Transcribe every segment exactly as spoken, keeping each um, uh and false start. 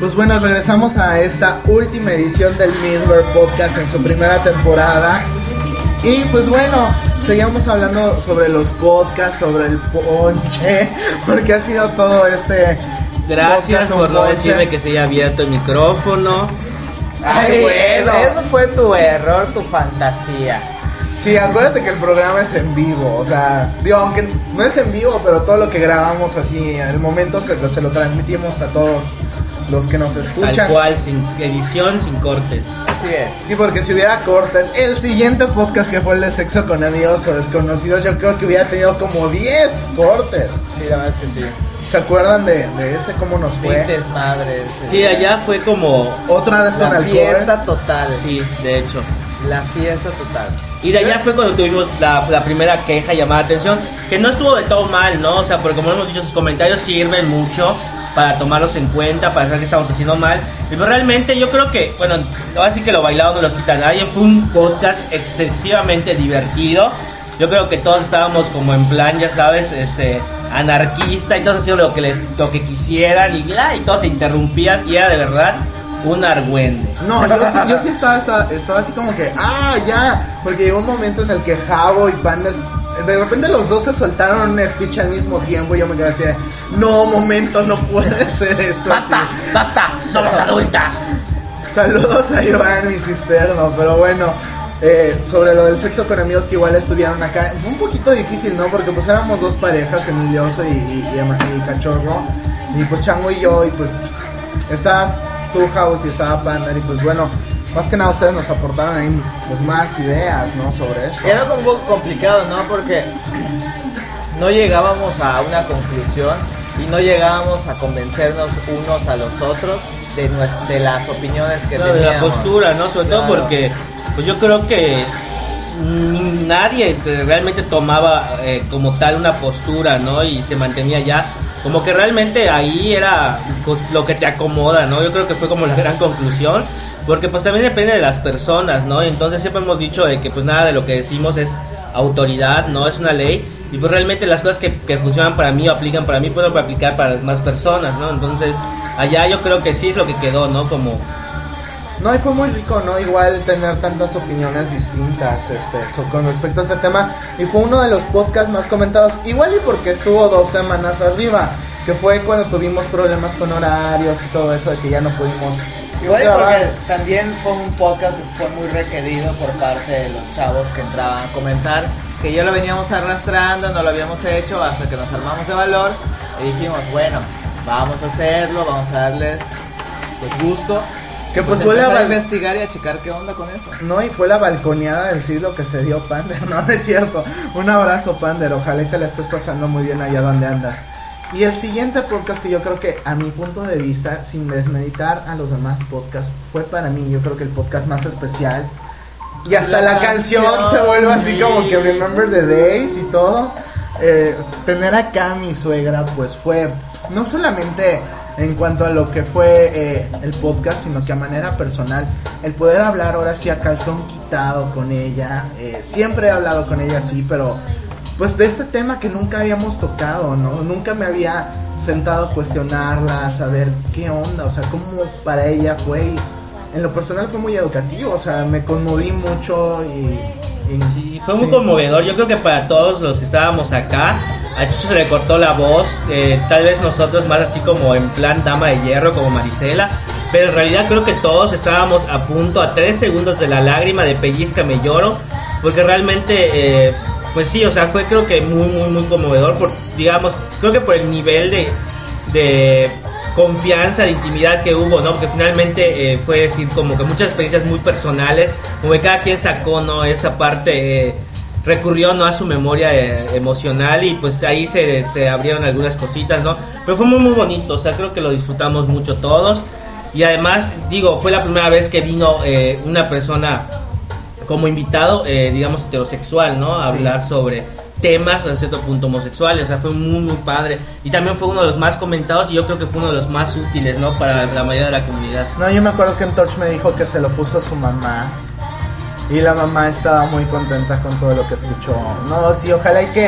Pues bueno, regresamos a esta última edición del Midware Podcast en su primera temporada. Y pues bueno, seguimos hablando sobre los podcasts, sobre el ponche, porque ha sido todo este... Gracias por no decirme que se haya abierto el micrófono. Ay, bueno, eso fue tu error, tu fantasía. Sí, acuérdate que el programa es en vivo, o sea, digo, aunque no es en vivo, pero todo lo que grabamos así, al momento se, se lo transmitimos a todos los que nos escuchan. Tal cual, sin edición, sin cortes. Así es. Sí, porque si hubiera cortes, el siguiente podcast que fue el de sexo con amigos o desconocidos, yo creo que hubiera tenido como diez cortes. Sí, la verdad es que sí. ¿Se acuerdan de, de ese cómo nos fue? Pintes madres. Sí, allá fue como... Otra vez con la alcohol. fiesta total. Sí, de hecho. La fiesta total. Y de allá fue cuando tuvimos la, la primera queja llamada atención, que no estuvo de todo mal, ¿no? O sea, porque como hemos dicho, sus comentarios sirven mucho para tomarlos en cuenta, para saber que estamos haciendo mal. Y pues realmente yo creo que, bueno, ahora sí que lo bailado no los quita nadie. Fue un podcast excesivamente divertido. Yo creo que todos estábamos como en plan, ya sabes, este, anarquista, y todos hacían lo que les, lo que quisieran, y, y todos se interrumpían, y era de verdad un argüende. No, yo sí, yo sí estaba, estaba, estaba así como que, ah, ya, porque llegó un momento en el que Javo y Panders, de repente los dos se soltaron un speech al mismo tiempo, y yo me quedé así, no, momento, no puede ser esto. Basta, así. basta, somos adultas. Saludos a Iván y Cisterno, pero bueno, eh, sobre lo del sexo con amigos que igual estuvieron acá, fue un poquito difícil, ¿no? Porque pues éramos dos parejas, Emilioso y, y, y, y Cachorro, y pues Chango y yo, y pues estabas tú, House, y estaba Pandar, y pues bueno, más que nada ustedes nos aportaron ahí pues más ideas, ¿no? Sobre eso. Era un poco complicado, ¿no? Porque no llegábamos a una conclusión y no llegábamos a convencernos unos a los otros de, nuestra, de las opiniones que no, teníamos. De la postura, ¿no? Sobre claro. todo porque pues yo creo que nadie realmente tomaba eh, como tal una postura, ¿no? Y se mantenía ya. Como que realmente ahí era pues, lo que te acomoda, ¿no? Yo creo que fue como la gran conclusión. Porque pues también depende de las personas, ¿no? Entonces siempre hemos dicho de que pues nada de lo que decimos es autoridad, ¿no? Es una ley. Y pues realmente las cosas que, que funcionan para mí o aplican para mí pueden aplicar para las más personas, ¿no? Entonces allá yo creo que sí es lo que quedó, ¿no? Como... No, y fue muy rico, ¿no? Igual tener tantas opiniones distintas este, so, con respecto a este tema. Y fue uno de los podcasts más comentados. Igual y porque estuvo dos semanas arriba, que fue cuando tuvimos problemas con horarios y todo eso, de que ya no pudimos... Igual y porque también fue un podcast que fue muy requerido por parte de los chavos que entraban a comentar, que ya lo veníamos arrastrando, no lo habíamos hecho hasta que nos armamos de valor y dijimos, bueno, vamos a hacerlo, vamos a darles pues gusto. Que pues, pues fue la a investigar y a checar qué onda con eso. No, y fue la balconeada del siglo que se dio Pander, no, no es cierto. Un abrazo, Pander, ojalá y te la estés pasando muy bien allá donde andas. Y el siguiente podcast que yo creo que a mi punto de vista, sin desmeditar a los demás podcasts, fue para mí, yo creo que el podcast más especial. Y hasta la, la canción, canción se vuelve así como que Remember the Days y todo. Eh, tener acá a mi suegra pues fue no solamente en cuanto a lo que fue eh, el podcast, sino que a manera personal, el poder hablar ahora sí a calzón quitado con ella. Eh, siempre he hablado con ella así, pero pues de este tema que nunca habíamos tocado, ¿no? Nunca me había sentado a cuestionarla, a saber qué onda, o sea, cómo para ella fue. Y en lo personal fue muy educativo, o sea, me conmoví mucho y... y sí, fue muy sí. conmovedor. Yo creo que para todos los que estábamos acá, a Chucho se le cortó la voz, eh, tal vez nosotros más así como en plan dama de hierro, como Marisela, pero en realidad creo que todos estábamos a punto, a tres segundos de la lágrima, de pellizcame lloro, porque realmente... Eh, pues sí, o sea, fue creo que muy, muy, muy conmovedor, por, digamos, creo que por el nivel de, de confianza, de intimidad que hubo, ¿no? Porque finalmente eh, fue decir como que muchas experiencias muy personales, como que cada quien sacó, ¿no? Esa parte, eh, recurrió, ¿no? A su memoria eh, emocional y pues ahí se, se abrieron algunas cositas, ¿no? Pero fue muy, muy bonito, o sea, creo que lo disfrutamos mucho todos y además, digo, fue la primera vez que vino eh, una persona... como invitado, eh, digamos, heterosexual, ¿no? A sí. hablar sobre temas a cierto punto homosexuales, o sea, fue muy, muy padre. Y también fue uno de los más comentados y yo creo que fue uno de los más útiles, ¿no? Para la mayoría de la comunidad. No, yo me acuerdo que en Torch me dijo que se lo puso a su mamá y la mamá estaba muy contenta con todo lo que escuchó. No, sí, ojalá y que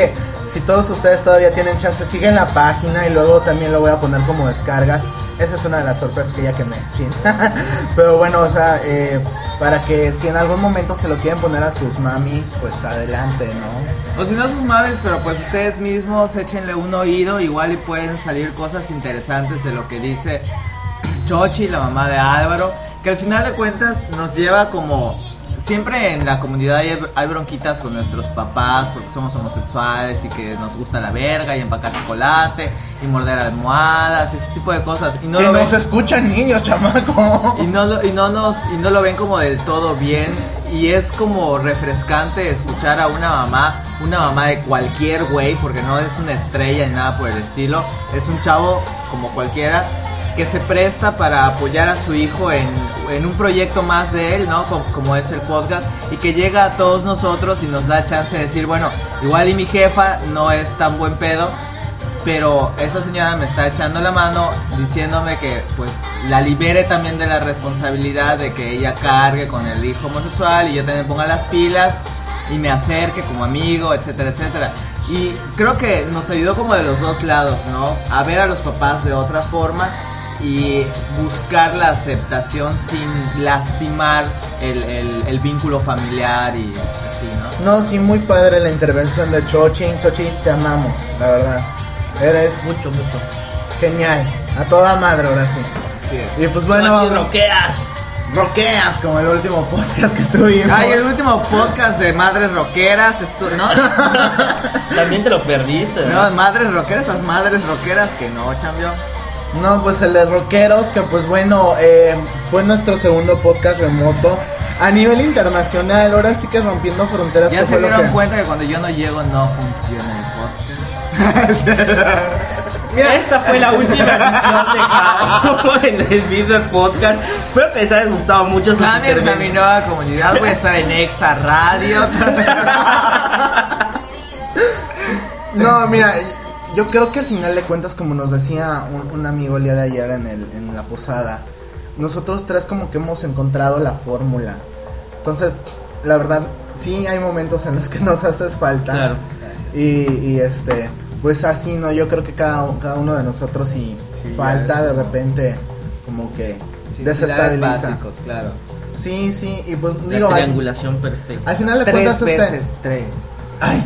si todos ustedes todavía tienen chance, siguen la página y luego también lo voy a poner como descargas. Esa es una de las sorpresas que ya que me chin. Pero bueno, o sea, eh, para que si en algún momento se lo quieren poner a sus mamis, pues adelante, ¿no? O si no sus mamis, pero pues ustedes mismos échenle un oído, igual y pueden salir cosas interesantes de lo que dice Xochitl, la mamá de Álvaro, que al final de cuentas nos lleva como... Siempre en la comunidad hay, hay bronquitas con nuestros papás porque somos homosexuales y que nos gusta la verga y empacar chocolate y morder almohadas, ese tipo de cosas. Y no que lo nos ven, escuchan niños, chamaco. y no, y, no nos, y no lo ven como del todo bien. Y es como refrescante escuchar a una mamá, una mamá de cualquier güey, porque no es una estrella ni nada por el estilo. Es un chavo como cualquiera, que se presta para apoyar a su hijo en, en un proyecto más de él, ¿no? Como, como es el podcast, y que llega a todos nosotros y nos da chance de decir, bueno, igual y mi jefa no es tan buen pedo, pero esa señora me está echando la mano diciéndome que pues la libere también de la responsabilidad de que ella cargue con el hijo homosexual y yo también ponga las pilas y me acerque como amigo, etcétera, etcétera. Y creo que nos ayudó como de los dos lados, ¿no? A ver a los papás de otra forma y buscar la aceptación sin lastimar el, el, el vínculo familiar y así, ¿no? No, sí, muy padre la intervención de Xochitl. Xochitl, te amamos, la verdad. Eres Mucho, mucho. genial, a toda madre ahora sí. Así es. Y pues bueno, Xochitl, vamos- roqueas. roqueas como el último podcast que tuvimos. Ay, el último podcast de Madres Rockeras, estu- ¿no? También te lo perdiste. No, Madres Rockeras, esas Madres Rockeras que no, champion. No, pues el de Rockeros, que pues bueno, eh, fue nuestro segundo podcast remoto a nivel internacional. Ahora sí que rompiendo fronteras. Ya que se fue lo dieron que- cuenta que cuando yo no llego no funciona el podcast. Mira, Esta fue la última edición de Jao en el video podcast. Espero que les haya gustado mucho sus Cámbiense a mi intervenciones. nueva comunidad, voy a estar en Exa Radio. no, mira, yo creo que al final de cuentas, como nos decía un, un amigo el día de ayer en, el, en la posada, nosotros tres como que hemos encontrado la fórmula. Entonces, la verdad, sí hay momentos en los que nos haces falta. Claro. Y, y este, pues así, ¿no? Yo creo que cada, cada uno de nosotros si Sí, falta, ya de es- repente, como que Sí, pilares desestabiliza. básicos, claro. Sí, sí, y pues La digo, al, triangulación perfecta. al final de Tres cuentas este... veces tres. Ay.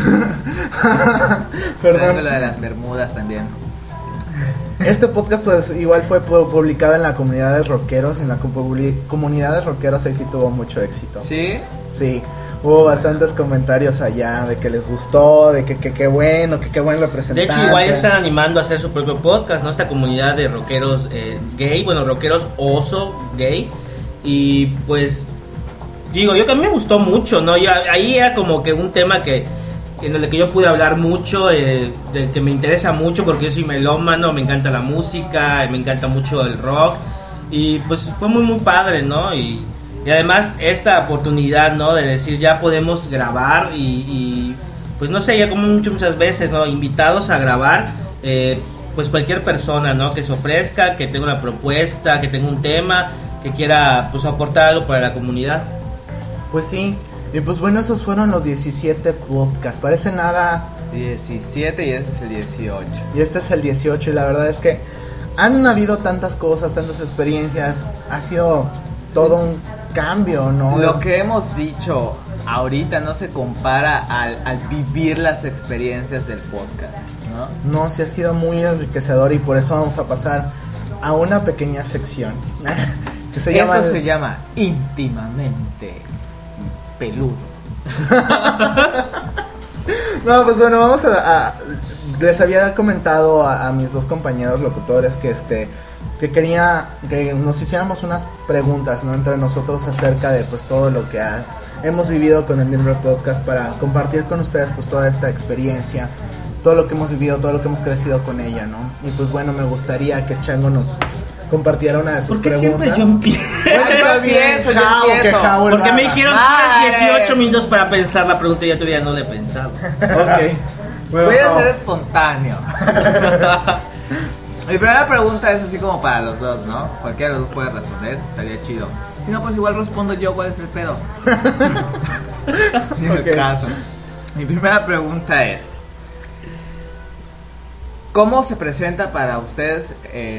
Perdón. Triángulo de las Bermudas también. Este podcast pues igual fue pu- publicado en la comunidad de rockeros, en la compu- comunidad de rockeros, ahí sí tuvo mucho éxito. ¿Sí? Sí, hubo bastantes comentarios allá de que les gustó, de que qué bueno, que qué buen De representante. hecho, igual ya están animando a hacer su propio podcast, ¿no? Esta comunidad de rockeros eh, gay, bueno, rockeros oso gay. Y pues, digo, yo que a mí me gustó mucho, ¿no? Yo, ahí era como que un tema que en el que yo pude hablar mucho, eh, del que me interesa mucho porque yo soy melómano, me encanta la música, me encanta mucho el rock. Y pues fue muy, muy padre, ¿no? Y, y además esta oportunidad, ¿no? De decir, ya podemos grabar y, y pues no sé, ya como mucho, muchas veces, ¿no? Invitados a grabar, eh, pues cualquier persona, ¿no? Que se ofrezca, que tenga una propuesta, que tenga un tema, que quiera pues aportar algo para la comunidad. Pues sí, y pues bueno, esos fueron los diecisiete podcasts, parece nada, diecisiete y ese es el dieciocho. y este es el dieciocho, y la verdad es que han habido tantas cosas, tantas experiencias, ha sido todo un cambio, ¿no? Lo que hemos dicho ahorita no se compara al, al vivir las experiencias del podcast, ¿no? No, sí ha sido muy enriquecedor y por eso vamos a pasar a una pequeña sección que se Eso llama se llama íntimamente peludo. No, pues bueno, vamos a, a- les había comentado a, a mis dos compañeros locutores que este que quería que nos hiciéramos unas preguntas, ¿no? Entre nosotros acerca de pues todo lo que ha- hemos vivido con el Midrock Podcast para compartir con ustedes pues toda esta experiencia, todo lo que hemos vivido, todo lo que hemos crecido con ella, ¿no? Y pues bueno, me gustaría que Chango nos compartiera una de sus Porque preguntas. siempre yo empiezo. Bueno, Yo está bien, empiezo, yo Jao, que empiezo. Jao lo Porque me haga. dijeron Madre. tienes dieciocho minutos para pensar la pregunta y yo todavía no le he pensado. Ok. Bueno, Voy a Jao. ser espontáneo. Mi primera pregunta es así como para los dos, ¿no? Cualquiera de los dos puede responder, estaría chido. Si no, pues igual respondo yo, ¿cuál es el pedo? Ni el Ok. caso. Mi primera pregunta es, ¿Cómo se presenta para ustedes eh,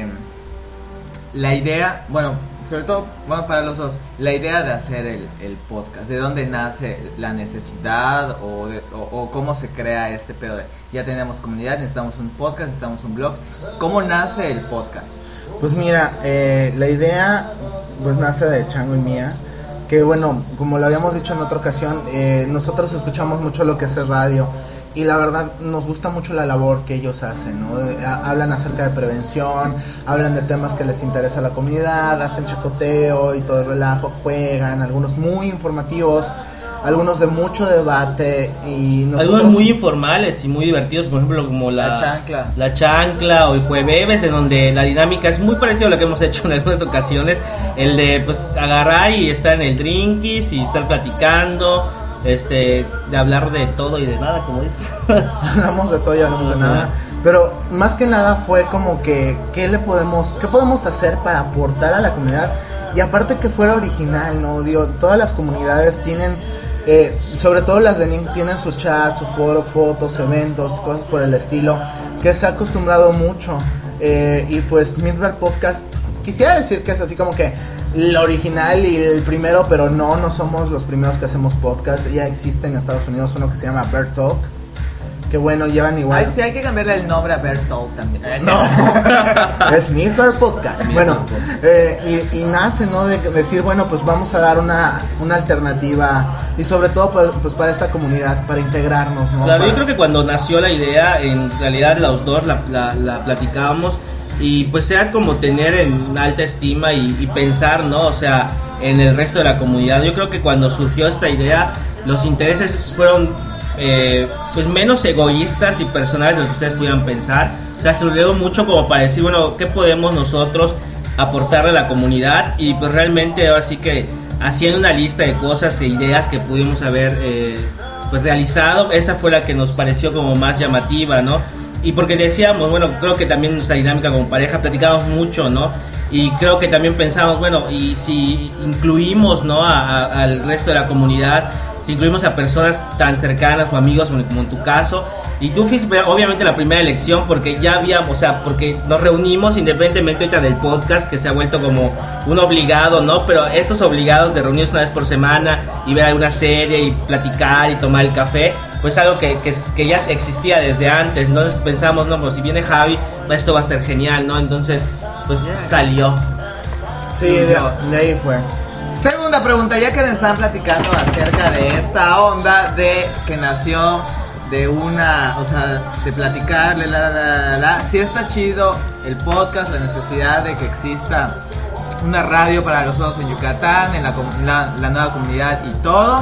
la idea, bueno, sobre todo, bueno, para los dos, la idea de hacer el, el podcast? ¿De dónde nace la necesidad o, de, o, o cómo se crea este pedo de, ya tenemos comunidad, necesitamos un podcast, necesitamos un blog? ¿Cómo nace el podcast? Pues mira, eh, la idea pues nace de Chango y mía, que bueno, como lo habíamos dicho en otra ocasión, eh, nosotros escuchamos mucho lo que es el radio. Y la verdad nos gusta mucho la labor que ellos hacen, ¿no? Hablan acerca de prevención, hablan de temas que les interesa a la comunidad, hacen chacoteo y todo el relajo, juegan, algunos muy informativos, algunos de mucho debate y nosotros... Algunos muy informales y muy divertidos, por ejemplo como la, la chancla la chancla o el jueves, en donde la dinámica es muy parecida a lo que hemos hecho en algunas ocasiones, el de pues agarrar y estar en el drinkies y estar platicando, este, de hablar de todo y de nada, como dices. Hablamos de todo y hablamos de nada, pero más que nada fue como que qué le podemos, qué podemos hacer para aportar a la comunidad y aparte que fuera original, ¿no? Digo, todas las comunidades tienen, eh, sobre todo las de N I M, tienen su chat, su foro, fotos, eventos, cosas por el estilo, que se ha acostumbrado mucho, eh, y pues Midbar Podcast, quisiera decir que es así como que lo original y el primero, pero no, no somos los primeros que hacemos podcast. Ya existe en Estados Unidos uno que se llama Bear Talk, que bueno, llevan igual. Ay, sí, hay que cambiarle el nombre a Bear Talk también. No, es Midbar Podcast. Bueno, eh, y, y nace, ¿no? De decir, bueno, pues vamos a dar una, una alternativa y sobre todo pues, pues para esta comunidad, para integrarnos, ¿no? Claro, para... yo creo que cuando nació la idea, en realidad los dos la, la, la platicábamos. Y pues era como tener en alta estima y, y pensar, ¿no? O sea, en el resto de la comunidad. Yo creo que cuando surgió esta idea, los intereses fueron eh, pues menos egoístas y personales de lo que ustedes pudieran pensar. O sea, surgió mucho como para decir, bueno, ¿qué podemos nosotros aportarle a la comunidad? Y pues realmente así que haciendo una lista de cosas e ideas que pudimos haber eh, pues realizado, esa fue la que nos pareció como más llamativa, ¿no? Y porque decíamos, bueno, creo que también nuestra dinámica como pareja platicábamos mucho, ¿no? Y creo que también pensamos, bueno, y si incluimos, ¿no? A, a, al resto de la comunidad, si incluimos a personas tan cercanas o amigos como, como en tu caso, y tú fuiste obviamente la primera elección porque ya habíamos, o sea, porque nos reunimos independientemente ahorita del podcast que se ha vuelto como un obligado, ¿no? Pero estos obligados de reunirnos una vez por semana y ver alguna serie y platicar y tomar el café, pues algo que, que, que ya existía desde antes. Entonces pensamos, no, pues si viene Javi, esto va a ser genial, ¿no? Entonces, pues salió. Sí, de, de ahí fue. Segunda pregunta, ya que me están platicando acerca de esta onda de que nació de una, o sea, de platicar, la, la, la, la, la. Sí está chido el podcast, la necesidad de que exista una radio para los ojos en Yucatán, en la, la, la nueva comunidad y todo.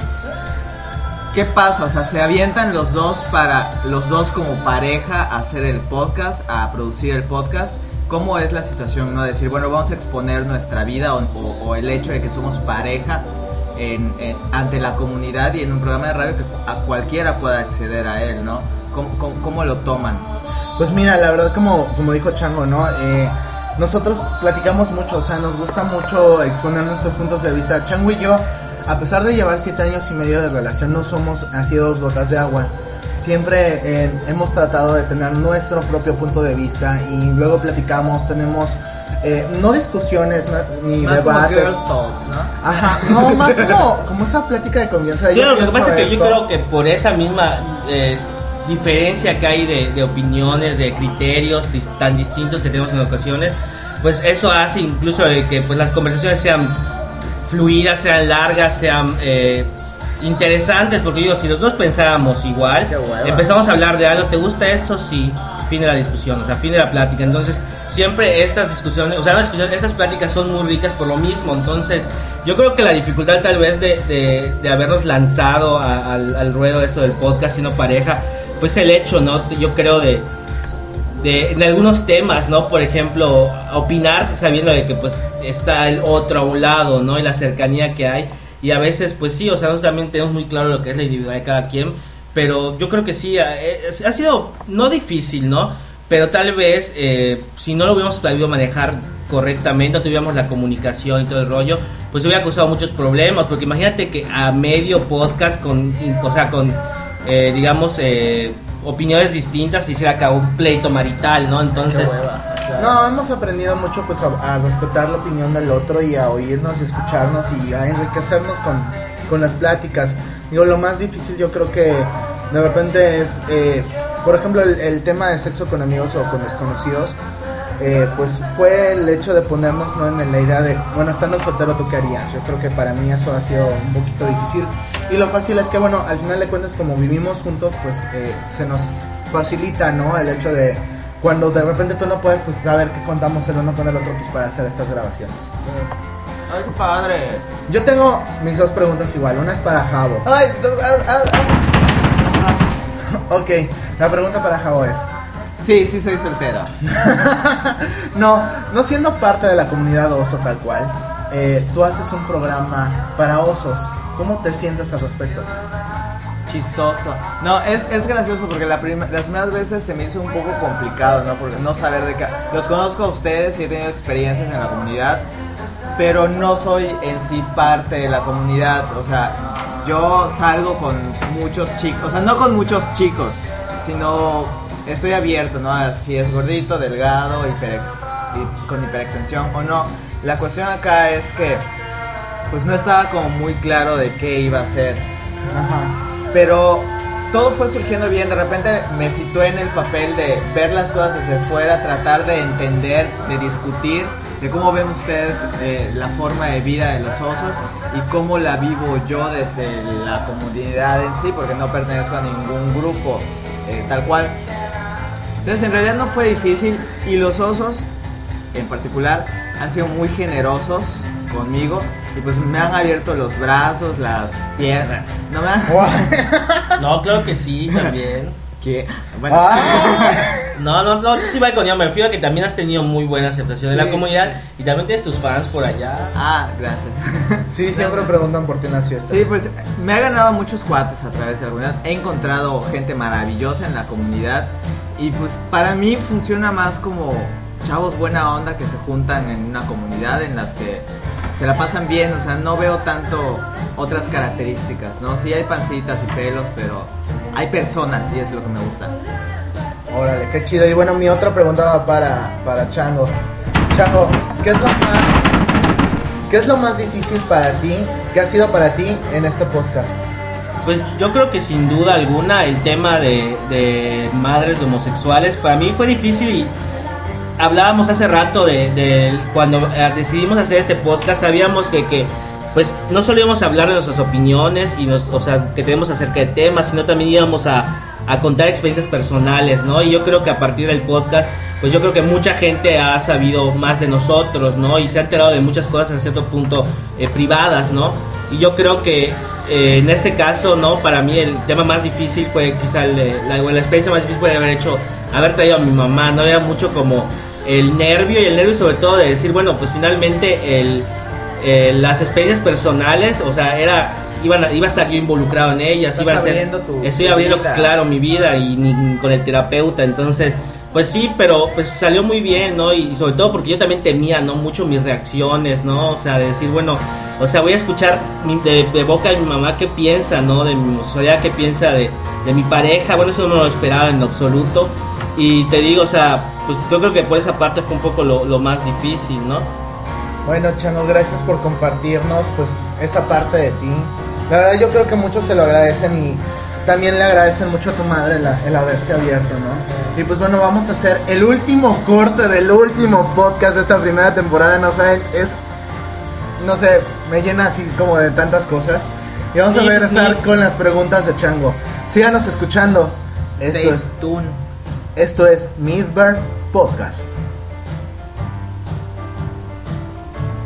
¿Qué pasa? O sea, se avientan los dos para, los dos como pareja a hacer el podcast, a producir el podcast. ¿Cómo es la situación, no? Decir, bueno, vamos a exponer nuestra vida o, o, o el hecho de que somos pareja en, en, ante la comunidad y en un programa de radio que a cualquiera pueda acceder a él, ¿no? ¿Cómo, cómo, cómo lo toman? Pues mira, la verdad, como, como dijo Chango, ¿no? Eh, nosotros platicamos mucho, o sea, nos gusta mucho exponer nuestros puntos de vista. Chango y yo, a pesar de llevar siete años y medio de relación, no somos así dos gotas de agua. Siempre eh, hemos tratado de tener nuestro propio punto de vista y luego platicamos, tenemos eh, no discusiones ni más debates. Como girl talks, ¿no? Ajá, no, más como, como esa plática de confianza. Claro, lo que pasa es que yo creo que por esa misma eh, diferencia que hay de, de opiniones, de criterios dis- tan distintos que tenemos en ocasiones, pues eso hace incluso eh, que pues las conversaciones sean fluidas, sean largas, sean eh, interesantes, porque digo, si los dos pensábamos igual, empezamos a hablar de algo, ¿te gusta esto? Sí, fin de la discusión, o sea, fin de la plática. Entonces, siempre estas discusiones, o sea, las discusiones, estas pláticas son muy ricas por lo mismo. Entonces, yo creo que la dificultad tal vez de, de, de habernos lanzado a, al, al ruedo de esto del podcast siendo pareja, pues el hecho, ¿no? Yo creo de... De, en algunos temas, ¿no? Por ejemplo, opinar sabiendo de que pues está el otro a un lado, ¿no? Y la cercanía que hay. Y a veces, pues sí, o sea, nosotros también tenemos muy claro lo que es la individualidad de cada quien. Pero yo creo que sí, ha, ha sido no difícil, ¿no? Pero tal vez, eh, si no lo hubiéramos sabido manejar correctamente, no tuviéramos la comunicación y todo el rollo, pues hubiera causado muchos problemas. Porque imagínate que a medio podcast, con, o sea, con, eh, digamos, eh, opiniones distintas y se acabó un pleito marital, ¿no? Entonces... No, hemos aprendido mucho pues a, a respetar la opinión del otro y a oírnos y escucharnos y a enriquecernos con, con las pláticas. Digo, lo más difícil yo creo que de repente es, eh, por ejemplo, el, el tema de sexo con amigos o con desconocidos, eh, pues fue el hecho de ponernos, ¿no?, en la idea de, bueno, estando soltero, ¿tú qué harías? Yo creo que para mí eso ha sido un poquito difícil. Y lo fácil es que, bueno, al final de cuentas, como vivimos juntos, pues eh, se nos facilita, ¿no?, el hecho de cuando de repente tú no puedes, pues saber qué contamos el uno con el otro, pues para hacer estas grabaciones. Ay, qué padre. Yo tengo mis dos preguntas igual, una es para Javo. Ay, haz, haz. Ok, la pregunta para Javo es... Sí, sí soy soltero. No, no siendo parte de la comunidad oso tal cual, eh, tú haces un programa para osos. ¿Cómo te sientes al respecto? Chistoso. No, es, es gracioso porque la prim- las primeras veces se me hizo un poco complicado, ¿no? Porque no saber de qué... Los conozco a ustedes y he tenido experiencias en la comunidad, pero no soy en sí parte de la comunidad. O sea, yo salgo con muchos chicos, o sea, no con muchos chicos, sino estoy abierto, ¿no? Si es gordito, delgado, hiperex- y con hiperextensión o no. La cuestión acá es que pues no estaba como muy claro de qué iba a ser. Ajá. Pero todo fue surgiendo bien. De repente me situé en el papel de ver las cosas desde fuera, tratar de entender, de discutir de cómo ven ustedes eh, la forma de vida de los osos y cómo la vivo yo desde la comunidad en sí, porque no pertenezco a ningún grupo eh, tal cual. Entonces en realidad no fue difícil y los osos en particular han sido muy generosos conmigo y pues me han abierto los brazos, las piernas. No me han... No, claro que sí, también. ¿Qué? Bueno. Ah. No, no, no, sí va con yo, me refiero a que también has tenido muy buena aceptación Sí, de la comunidad sí. Y también tienes tus fans por allá. Ah, gracias. Sí, siempre preguntan por ti en las fiestas. Sí, pues me ha ganado muchos cuates a través de la comunidad. He encontrado gente maravillosa en la comunidad y pues para mí funciona más como chavos buena onda que se juntan en una comunidad en las que se la pasan bien. O sea, no veo tanto otras características, ¿no? Sí hay pancitas y pelos, pero hay personas y es lo que me gusta. Órale, qué chido. Y bueno, mi otra pregunta va para, para Chango. Chango, ¿qué es lo más, qué es lo más difícil para ti, qué ha sido para ti en este podcast? Pues yo creo que sin duda alguna el tema de, de madres de homosexuales para mí fue difícil y hablábamos hace rato de, de cuando eh, decidimos hacer este podcast, sabíamos que, que pues no solo íbamos a hablar de nuestras opiniones y nos, o sea, que tenemos acerca de temas, sino también íbamos a, a contar experiencias personales, ¿no? Y yo creo que a partir del podcast, pues yo creo que mucha gente ha sabido más de nosotros, ¿no? Y se ha enterado de muchas cosas en cierto punto eh, privadas, ¿no? Y yo creo que eh, en este caso, ¿no? Para mí el tema más difícil fue quizá el de, la, la experiencia más difícil fue de haber hecho, haber traído a mi mamá, ¿no? Era mucho como el nervio y el nervio sobre todo de decir, bueno, pues finalmente el, eh, las experiencias personales, o sea, era iban a, iba a estar yo involucrado en ellas, iban a ser, tu, estoy tu abriendo vida. claro mi vida y ni, ni con el terapeuta, entonces pues sí, pero pues salió muy bien, ¿no? Y, y sobre todo porque yo también temía, ¿no? Mucho mis reacciones, ¿no? O sea, de decir, bueno, o sea, voy a escuchar mi, de, de boca de mi mamá qué piensa, ¿no? De mi homosexualidad, qué piensa de, de mi pareja, bueno, eso no lo esperaba en absoluto. Y te digo, o sea, pues yo creo que por esa parte fue un poco lo, lo más difícil, ¿no? Bueno, Chango, gracias por compartirnos pues esa parte de ti. La verdad yo creo que muchos te lo agradecen y también le agradecen mucho a tu madre el, el haberse abierto, ¿no? Y pues bueno, vamos a hacer el último corte del último podcast de esta primera temporada. No saben, es, no sé, me llena así como de tantas cosas. Y vamos Sí, a regresar sí. con las preguntas de Chango. Síganos escuchando. Esto Stay es, tuned. esto es Midbar Podcast.